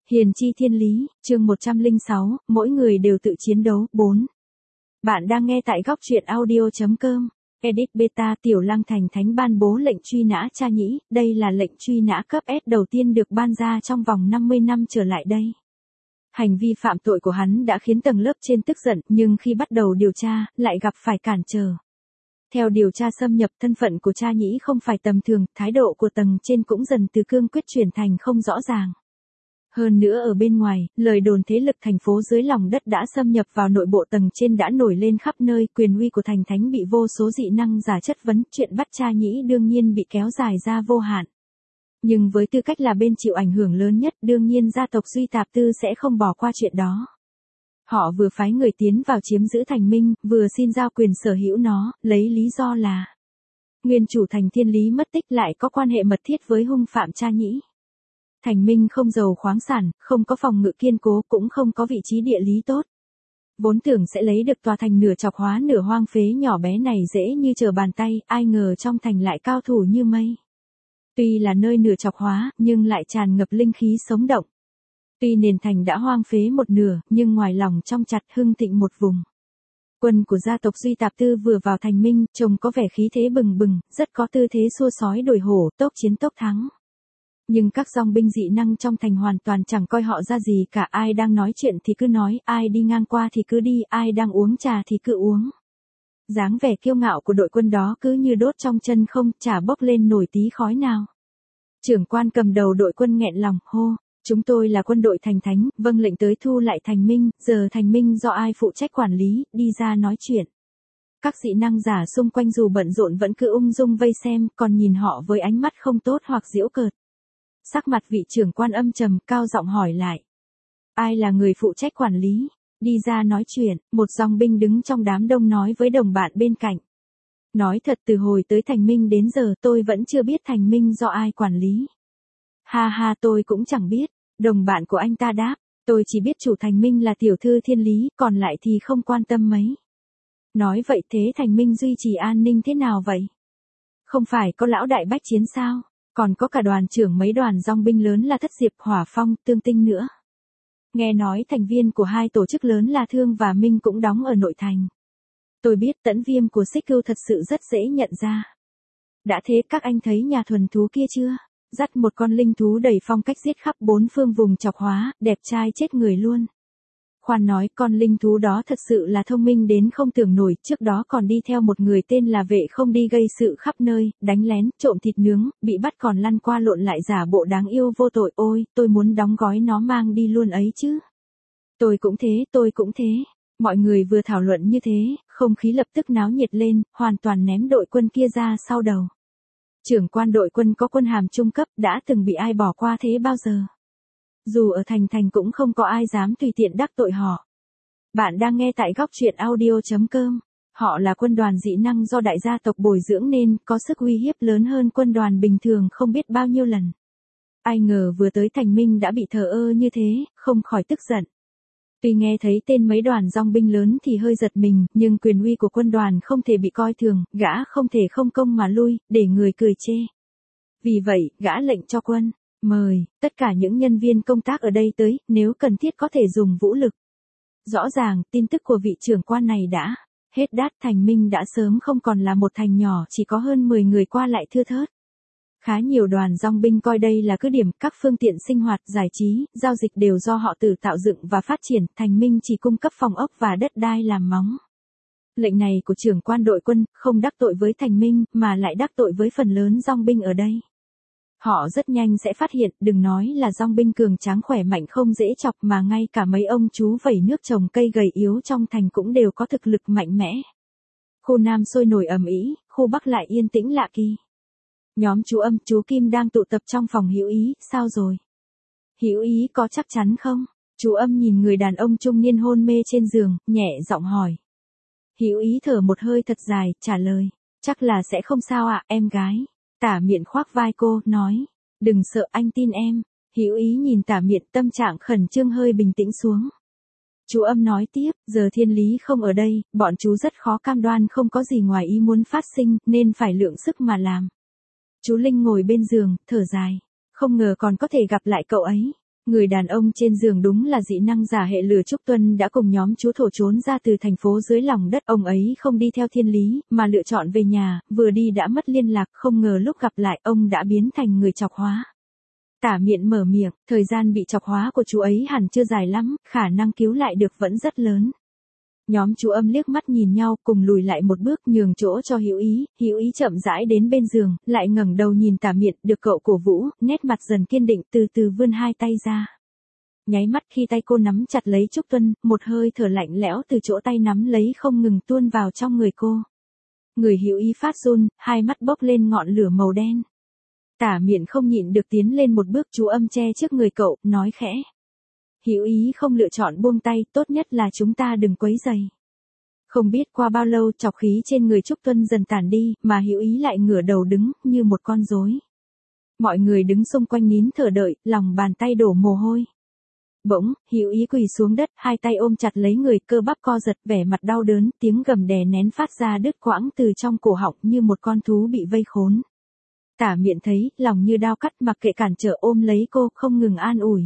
Hiền chi thiên lý, chương 106, mỗi người đều tự chiến đấu, 4. Bạn đang nghe tại góc truyện audio.com. Edit beta Tiểu Lăng Thành Thánh ban bố lệnh truy nã Cha Nhĩ, đây là lệnh truy nã cấp S đầu tiên được ban ra trong vòng 50 năm trở lại đây. Hành vi phạm tội của hắn đã khiến tầng lớp trên tức giận, nhưng khi bắt đầu điều tra, lại gặp phải cản trở. Theo điều tra xâm nhập, thân phận của Cha Nhĩ không phải tầm thường, thái độ của tầng trên cũng dần từ cương quyết chuyển thành không rõ ràng. Hơn nữa ở bên ngoài, lời đồn thế lực thành phố dưới lòng đất đã xâm nhập vào nội bộ tầng trên đã nổi lên khắp nơi, quyền uy của thành thánh bị vô số dị năng giả chất vấn, chuyện bắt Cha Nhĩ đương nhiên bị kéo dài ra vô hạn. Nhưng với tư cách là bên chịu ảnh hưởng lớn nhất, đương nhiên gia tộc Duy Tạp Tư sẽ không bỏ qua chuyện đó. Họ vừa phái người tiến vào chiếm giữ thành Minh, vừa xin giao quyền sở hữu nó, lấy lý do là nguyên chủ thành Thiên Lý mất tích lại có quan hệ mật thiết với hung phạm Cha Nhĩ. Thành Minh không giàu khoáng sản, không có phòng ngự kiên cố, cũng không có vị trí địa lý tốt. Vốn tưởng sẽ lấy được tòa thành nửa chọc hóa nửa hoang phế nhỏ bé này dễ như trở bàn tay, ai ngờ trong thành lại cao thủ như mây. Tuy là nơi nửa chọc hóa, nhưng lại tràn ngập linh khí sống động. Tuy nền thành đã hoang phế một nửa, nhưng ngoài lòng trong chặt hưng thịnh một vùng. Quân của gia tộc Duy Tạp Tư vừa vào thành Minh, trông có vẻ khí thế bừng bừng, rất có tư thế xua sói đuổi hổ, tốc chiến tốc thắng. Nhưng các dòng binh dị năng trong thành hoàn toàn chẳng coi họ ra gì cả, ai đang nói chuyện thì cứ nói, ai đi ngang qua thì cứ đi, ai đang uống trà thì cứ uống. Dáng vẻ kiêu ngạo của đội quân đó cứ như đốt trong chân không, chả bốc lên nổi tí khói nào. Trưởng quan cầm đầu đội quân nghẹn lòng, hô, chúng tôi là quân đội thành thánh, vâng lệnh tới thu lại thành Minh, giờ thành Minh do ai phụ trách quản lý, đi ra nói chuyện. Các dị năng giả xung quanh dù bận rộn vẫn cứ ung dung vây xem, còn nhìn họ với ánh mắt không tốt hoặc giễu cợt. Sắc mặt vị trưởng quan âm trầm, cao giọng hỏi lại. Ai là người phụ trách quản lý? Đi ra nói chuyện, một dòng binh đứng trong đám đông nói với đồng bạn bên cạnh. Nói thật, từ hồi tới thành Minh đến giờ tôi vẫn chưa biết thành Minh do ai quản lý. Ha ha, tôi cũng chẳng biết, đồng bạn của anh ta đáp, tôi chỉ biết chủ thành Minh là tiểu thư Thiên Lý, còn lại thì không quan tâm mấy. Nói vậy thế thành Minh duy trì an ninh thế nào vậy? Không phải có lão đại bách chiến sao? Còn có cả đoàn trưởng mấy đoàn dòng binh lớn là Thất Diệp, Hỏa Phong, Tương Tinh nữa. Nghe nói thành viên của hai tổ chức lớn là Thương và Minh cũng đóng ở nội thành. Tôi biết Tẫn Viêm của Xích Cưu thật sự rất dễ nhận ra. Đã thế các anh thấy nhà thuần thú kia chưa? Dắt một con linh thú đầy phong cách giết khắp bốn phương vùng chọc hóa, đẹp trai chết người luôn. Khoan nói, con linh thú đó thật sự là thông minh đến không tưởng nổi, trước đó còn đi theo một người tên là Vệ Không đi gây sự khắp nơi, đánh lén, trộm thịt nướng, bị bắt còn lăn qua lộn lại giả bộ đáng yêu vô tội, ôi, tôi muốn đóng gói nó mang đi luôn ấy chứ. Tôi cũng thế. Mọi người vừa thảo luận như thế, không khí lập tức náo nhiệt lên, hoàn toàn ném đội quân kia ra sau đầu. Trưởng quan đội quân có quân hàm trung cấp, đã từng bị ai bỏ qua thế bao giờ? Dù ở thành cũng không có ai dám tùy tiện đắc tội họ. Bạn đang nghe tại góc truyện audio.com. Họ là quân đoàn dị năng do đại gia tộc bồi dưỡng nên có sức uy hiếp lớn hơn quân đoàn bình thường không biết bao nhiêu lần. Ai ngờ vừa tới thành Minh đã bị thờ ơ như thế, không khỏi tức giận. Tuy nghe thấy tên mấy đoàn dòng binh lớn thì hơi giật mình, nhưng quyền uy của quân đoàn không thể bị coi thường, gã không thể không công mà lui, để người cười chê. Vì vậy, gã lệnh cho quân, mời, tất cả những nhân viên công tác ở đây tới, nếu cần thiết có thể dùng vũ lực. Rõ ràng, tin tức của vị trưởng quan này đã hết đát, thành Minh đã sớm không còn là một thành nhỏ, chỉ có hơn 10 người qua lại thưa thớt. Khá nhiều đoàn dòng binh coi đây là cứ điểm, các phương tiện sinh hoạt, giải trí, giao dịch đều do họ tự tạo dựng và phát triển, thành Minh chỉ cung cấp phòng ốc và đất đai làm móng. Lệnh này của trưởng quan đội quân, không đắc tội với thành Minh, mà lại đắc tội với phần lớn dòng binh ở đây. Họ rất nhanh sẽ phát hiện, đừng nói là dòng binh cường tráng khỏe mạnh không dễ chọc mà ngay cả mấy ông chú vẩy nước trồng cây gầy yếu trong thành cũng đều có thực lực mạnh mẽ. Khu Nam sôi nổi ầm ĩ, khu Bắc lại yên tĩnh lạ kỳ. Nhóm chú Âm, chú Kim đang tụ tập trong phòng Hữu Ý, sao rồi? Hữu Ý có chắc chắn không? Chú Âm nhìn người đàn ông trung niên hôn mê trên giường, nhẹ giọng hỏi. Hữu Ý thở một hơi thật dài, trả lời, chắc là sẽ không sao ạ, em gái. Tả Miện khoác vai cô, nói, đừng sợ, anh tin em. Hữu Ý nhìn Tả Miện, tâm trạng khẩn trương hơi bình tĩnh xuống. Chú Âm nói tiếp, giờ Thiên Lý không ở đây, bọn chú rất khó cam đoan không có gì ngoài ý muốn phát sinh, nên phải lượng sức mà làm. Chú Linh ngồi bên giường, thở dài, không ngờ còn có thể gặp lại cậu ấy. Người đàn ông trên giường đúng là dị năng giả hệ lửa Trúc Tuân đã cùng nhóm chú thổ trốn ra từ thành phố dưới lòng đất. Ông ấy không đi theo Thiên Lý, mà lựa chọn về nhà, vừa đi đã mất liên lạc, không ngờ lúc gặp lại ông đã biến thành người chọc hóa. Tả Miện mở miệng, thời gian bị chọc hóa của chú ấy hẳn chưa dài lắm, khả năng cứu lại được vẫn rất lớn. Nhóm chú Âm liếc mắt nhìn nhau, cùng lùi lại một bước nhường chỗ cho Hữu Ý. Hữu Ý chậm rãi đến bên giường, lại ngẩng đầu nhìn Tả Miện, được cậu cổ vũ, nét mặt dần kiên định, từ từ vươn hai tay ra. Nháy mắt khi tay cô nắm chặt lấy Trúc Tuân, một hơi thở lạnh lẽo từ chỗ tay nắm lấy không ngừng tuôn vào trong người cô. Người Hữu Ý phát run, hai mắt bốc lên ngọn lửa màu đen. Tả Miện không nhịn được tiến lên một bước, chú Âm che trước người cậu, nói khẽ. Hữu Ý không lựa chọn buông tay, tốt nhất là chúng ta đừng quấy rầy. Không biết qua bao lâu chọc khí trên người Trúc Tuân dần tản đi, mà Hữu Ý lại ngửa đầu đứng, như một con rối. Mọi người đứng xung quanh nín thở đợi, lòng bàn tay đổ mồ hôi. Bỗng, Hữu Ý quỳ xuống đất, hai tay ôm chặt lấy người, cơ bắp co giật, vẻ mặt đau đớn, tiếng gầm đè nén phát ra đứt quãng từ trong cổ họng như một con thú bị vây khốn. Tả Miện thấy, lòng như đao cắt, mặc kệ cản trở ôm lấy cô, không ngừng an ủi.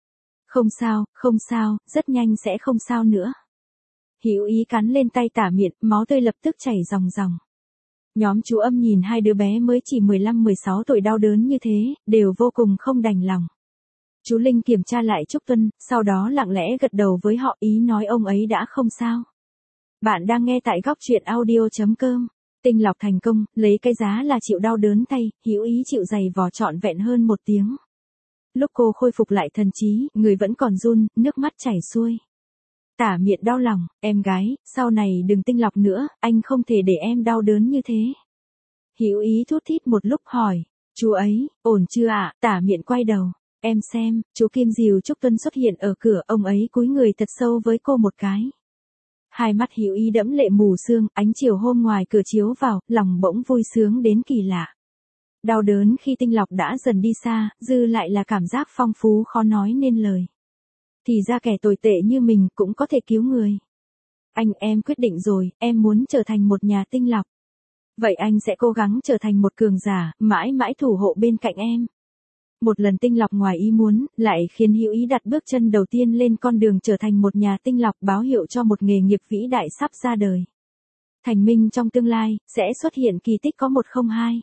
Không sao, rất nhanh sẽ không sao nữa. Hữu Ý cắn lên tay Tả Miện, máu tươi lập tức chảy ròng ròng. Nhóm chú Âm nhìn hai đứa bé mới chỉ 15-16 tuổi đau đớn như thế, đều vô cùng không đành lòng. Chú Linh kiểm tra lại Trúc Tuân, sau đó lặng lẽ gật đầu với họ, ý nói ông ấy đã không sao. Bạn đang nghe tại góc truyện audio.com. Tinh lọc thành công, lấy cái giá là chịu đau đớn thay, Hữu Ý chịu giày vò trọn vẹn hơn 1 tiếng. Lúc cô khôi phục lại thần trí, người vẫn còn run, nước mắt chảy xuôi. Tả Miện đau lòng, em gái, sau này đừng tinh lọc nữa, anh không thể để em đau đớn như thế. Hữu Ý thút thít một lúc hỏi, chú ấy, ổn chưa ạ? Tả Miện quay đầu, em xem, chú Kim dìu Trúc Tuân xuất hiện ở cửa, ông ấy cúi người thật sâu với cô một cái. Hai mắt Hữu Ý đẫm lệ mù sương, ánh chiều hôm ngoài cửa chiếu vào, lòng bỗng vui sướng đến kỳ lạ. Đau đớn khi tinh lọc đã dần đi xa, dư lại là cảm giác phong phú khó nói nên lời. Thì ra kẻ tồi tệ như mình cũng có thể cứu người. Em quyết định rồi, em muốn trở thành một nhà tinh lọc. Vậy anh sẽ cố gắng trở thành một cường giả, mãi mãi thủ hộ bên cạnh em. Một lần tinh lọc ngoài ý muốn, lại khiến Hữu Ý đặt bước chân đầu tiên lên con đường trở thành một nhà tinh lọc, báo hiệu cho một nghề nghiệp vĩ đại sắp ra đời. Thành minh trong tương lai, sẽ xuất hiện kỳ tích có 102.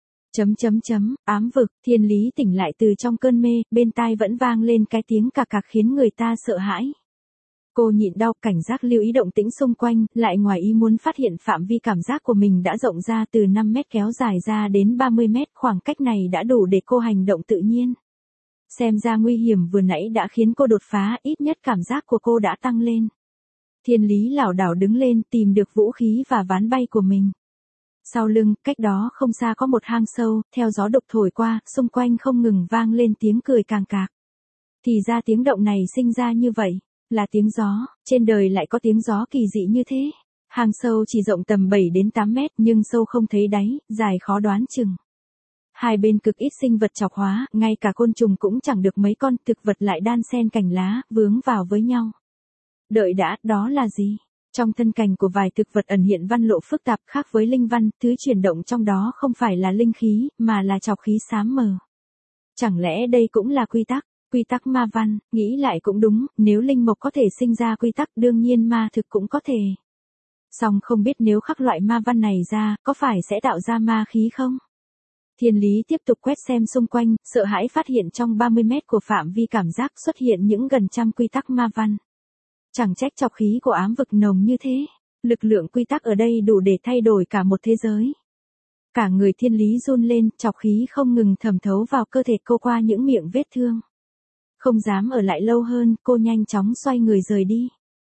Ám vực, Thiên Lý tỉnh lại từ trong cơn mê, bên tai vẫn vang lên cái tiếng cạc cạc khiến người ta sợ hãi. Cô nhịn đau, cảnh giác lưu ý động tĩnh xung quanh, lại ngoài ý muốn phát hiện phạm vi cảm giác của mình đã rộng ra từ 5 mét kéo dài ra đến 30 mét, khoảng cách này đã đủ để cô hành động tự nhiên. Xem ra nguy hiểm vừa nãy đã khiến cô đột phá, ít nhất cảm giác của cô đã tăng lên. Thiên Lý lảo đảo đứng lên, tìm được vũ khí và ván bay của mình. Sau lưng, cách đó không xa có một hang sâu, theo gió độc thổi qua, xung quanh không ngừng vang lên tiếng cười càng cạc. Thì ra tiếng động này sinh ra như vậy, là tiếng gió, trên đời lại có tiếng gió kỳ dị như thế. Hang sâu chỉ rộng tầm 7 đến 8 mét nhưng sâu không thấy đáy, dài khó đoán chừng. Hai bên cực ít sinh vật chọc hóa, ngay cả côn trùng cũng chẳng được mấy con, thực vật lại đan xen cành lá, vướng vào với nhau. Đợi đã, đó là gì? Trong thân cành của vài thực vật ẩn hiện văn lộ phức tạp, khác với linh văn, thứ chuyển động trong đó không phải là linh khí, mà là chọc khí xám mờ. Chẳng lẽ đây cũng là quy tắc ma văn, nghĩ lại cũng đúng, nếu linh mộc có thể sinh ra quy tắc đương nhiên ma thực cũng có thể. Song không biết nếu khắc loại ma văn này ra, có phải sẽ tạo ra ma khí không? Thiên Lý tiếp tục quét xem xung quanh, sợ hãi phát hiện trong 30 mét của phạm vi cảm giác xuất hiện những gần trăm quy tắc ma văn. Chẳng trách chọc khí của ám vực nồng như thế, lực lượng quy tắc ở đây đủ để thay đổi cả một thế giới. Cả người Thiên Lý run lên, chọc khí không ngừng thẩm thấu vào cơ thể cô qua những miệng vết thương. Không dám ở lại lâu hơn, cô nhanh chóng xoay người rời đi.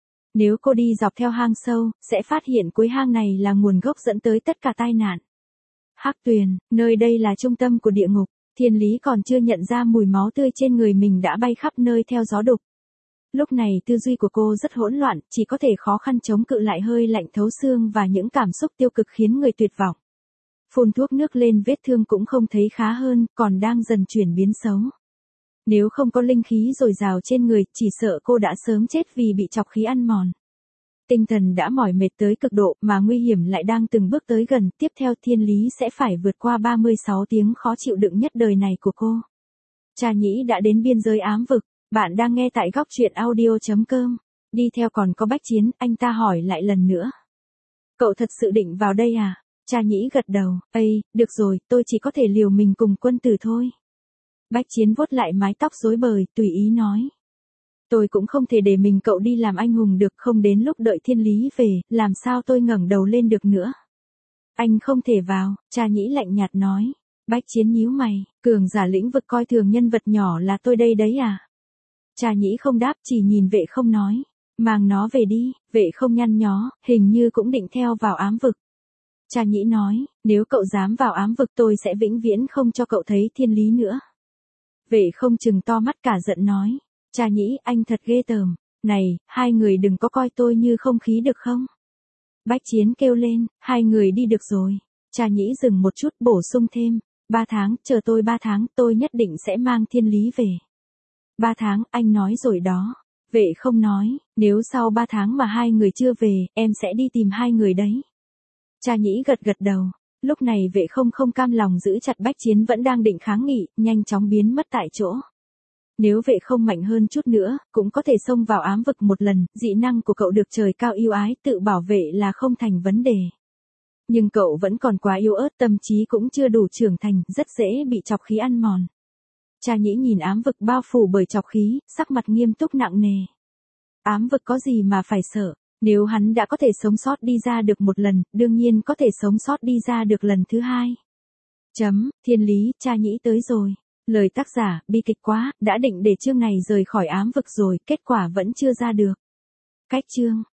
Nếu cô đi dọc theo hang sâu, sẽ phát hiện cuối hang này là nguồn gốc dẫn tới tất cả tai nạn. Hắc Tuyền, nơi đây là trung tâm của địa ngục, Thiên Lý còn chưa nhận ra mùi máu tươi trên người mình đã bay khắp nơi theo gió đục. Lúc này tư duy của cô rất hỗn loạn, chỉ có thể khó khăn chống cự lại hơi lạnh thấu xương và những cảm xúc tiêu cực khiến người tuyệt vọng. Phun thuốc nước lên vết thương cũng không thấy khá hơn, còn đang dần chuyển biến xấu. Nếu không có linh khí dồi dào trên người, chỉ sợ cô đã sớm chết vì bị chọc khí ăn mòn. Tinh thần đã mỏi mệt tới cực độ, mà nguy hiểm lại đang từng bước tới gần, tiếp theo Thiên Lý sẽ phải vượt qua 36 tiếng khó chịu đựng nhất đời này của cô. Cha Nhĩ đã đến biên giới ám vực, Bạn đang nghe tại góc truyện audio.com. Đi theo còn có Bách Chiến, anh ta hỏi lại lần nữa. Cậu thật sự định vào đây à? Cha Nhĩ gật đầu, ây, được rồi, tôi chỉ có thể liều mình cùng quân tử thôi. Bách Chiến vuốt lại mái tóc rối bời, tùy ý nói. Tôi cũng không thể để mình cậu đi làm anh hùng được, không đến lúc đợi thiên lý về, làm sao tôi ngẩng đầu lên được nữa. Anh không thể vào, Cha Nhĩ lạnh nhạt nói. Bách Chiến nhíu mày, cường giả lĩnh vực coi thường nhân vật nhỏ là tôi đây đấy à? Cha Nhĩ không đáp, chỉ nhìn Vệ Không nói. Mang nó về đi. Vệ Không nhăn nhó, hình như cũng định theo vào ám vực. Cha Nhĩ nói, nếu cậu dám vào ám vực tôi sẽ vĩnh viễn không cho cậu thấy thiên lý nữa. Vệ Không trừng to mắt cả giận nói. Cha Nhĩ, anh thật ghê tởm. Này, hai người đừng có coi tôi như không khí được không? Bách Chiến kêu lên, hai người đi được rồi. Cha Nhĩ dừng một chút, bổ sung thêm. 3 tháng, chờ tôi 3 tháng, tôi nhất định sẽ mang thiên lý về. 3 tháng, anh nói rồi đó. Vệ Không nói, nếu sau 3 tháng mà hai người chưa về, em sẽ đi tìm hai người đấy. Cha Nhĩ gật gật đầu. Lúc này Vệ Không không cam lòng giữ chặt Bách Chiến vẫn đang định kháng nghị, nhanh chóng biến mất tại chỗ. Nếu Vệ Không mạnh hơn chút nữa, cũng có thể xông vào ám vực một lần, dị năng của cậu được trời cao yêu ái, tự bảo vệ là không thành vấn đề. Nhưng cậu vẫn còn quá yếu ớt, tâm trí cũng chưa đủ trưởng thành, rất dễ bị chọc khí ăn mòn. Cha Nhĩ nhìn ám vực bao phủ bởi chọc khí, sắc mặt nghiêm túc nặng nề. Ám vực có gì mà phải sợ, nếu hắn đã có thể sống sót đi ra được một lần, đương nhiên có thể sống sót đi ra được lần thứ hai. Thiên lý, Cha Nhĩ tới rồi. Lời tác giả, bi kịch quá, đã định để chương này rời khỏi ám vực rồi, kết quả vẫn chưa ra được. Cách chương.